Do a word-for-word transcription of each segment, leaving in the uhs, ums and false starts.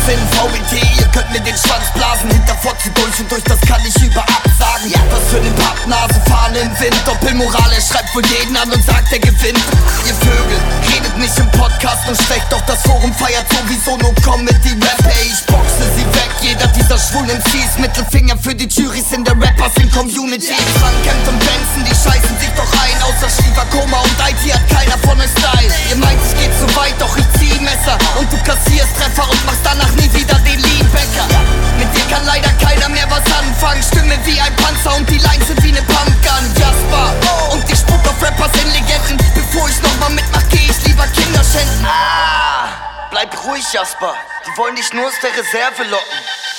sind V B T, ihr könnt mir den Schwanz blasen. Hinter Fotze durch und durch, das kann ich überab sagen. Ja, was für ne Pappnase, Fahne im Wind. Doppelmoral, er schreibt wohl jeden an und sagt, er gewinnt. Ihr Vögel, redet nicht im Podcast und schlecht, doch das Forum feiert sowieso nur Comedy-Rap. Ey, ich boxe sie weg, jeder dieser schwulen M Cs. Mittelfinger für die Juries in der Rappers-in-Community. Frank Kemp und Benson, die scheißen sich doch ein. Außer Schiefer, Koma und I T hat keiner von euch Style. Ihr meint, es geht zu weit, doch ich zieh Messer. Und du kassierst Treffer und machst danach nie wieder den Lean-Bäcker. Mit dir kann leider keiner mehr was anfangen. Stimme wie ein Panzer und die Lines sind wie ne Pumpgun. Jasper, und ich spuck auf Rappers in Legenden. Bevor ich nochmal mitmach, geh ich lieber Kinder schenken. Ah, bleib ruhig, Jasper. Die wollen dich nur aus der Reserve locken.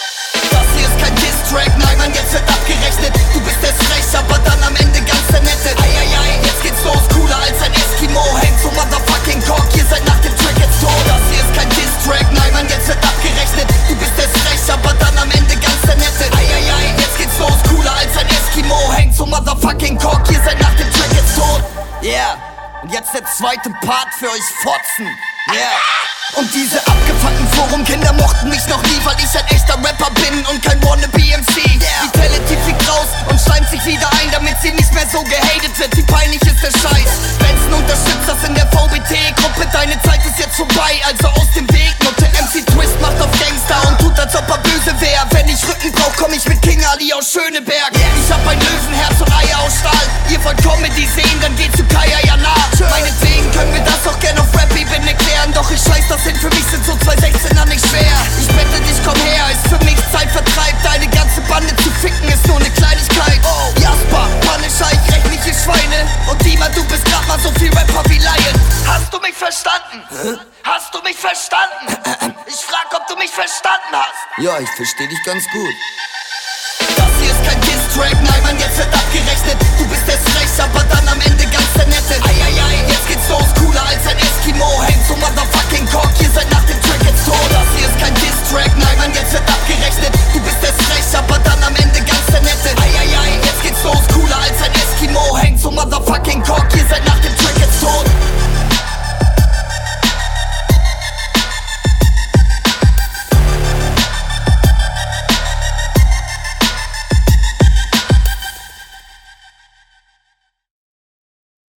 Das hier ist kein Diss-Track, nein, Mann, jetzt wird abgerechnet. Du bist erst frech, aber dann am Ende ganz der Nette. Eieiei, jetzt geht's los, cooler als ein Eskimo. Hängt so motherfucking Cock, ihr seid nach dem Track jetzt tot. Das hier ist kein Diss-Track, nein, Mann, jetzt wird abgerechnet. Du bist erst frech, aber dann am Ende ganz der Nette. Eieiei, jetzt geht's los, cooler als ein Eskimo. Hängt so motherfucking Cock, ihr seid nach dem Track jetzt tot. Yeah, und jetzt der zweite Part für euch Fotzen. Yeah. Und diese abgefuckten Forum-Kinder mochten mich noch nie, weil ich ein echter Rapper bin und kein Wannabe M C. Yeah. Vitality fliegt raus und schleimt sich wieder ein, damit sie nicht mehr so gehatet wird. Wie peinlich ist der Scheiß. Benson unterstützt das in der V B T-Gruppe. Deine Zeit ist jetzt vorbei, also aus dem Weg. Nutte M C Twist macht auf Gangster und tut, als ob er böse wär. Wenn ich Rücken brauch, komm ich mit King Ali aus Schöneberg. Yeah. Ich hab ein Löwenherz und Eier aus Stahl. Ihr wollt Comedy sehen, dann geht zu Kaya Jana. Meinetwegen können wir das auch gern auf Rap-Ebene klären. Doch ich scheiß das hin, für mich sind so zwei sechzehner nicht schwer. Ich bette dich, komm her, ist für mich Zeitvertreib. Deine ganze Bande zu ficken ist nur ne Kleinigkeit. Oh, Jasper, Punisher, ich rechtliche Schweine. Und Dima, du bist grad mal so viel Rapper wie Lion. Hast du mich verstanden? Hä? Hast du mich verstanden? Ich frag, ob du mich verstanden hast. Ja, ich versteh dich ganz gut. Das hier ist kein Diss-Track, nein, Mann, jetzt wird abgerechnet. Du bist erst frech, aber dann am Ende ganz der Nette. Eieiei, jetzt geht's los, cooler als ein Eskimo. Hängt so motherfucking Cock, ihr seid nach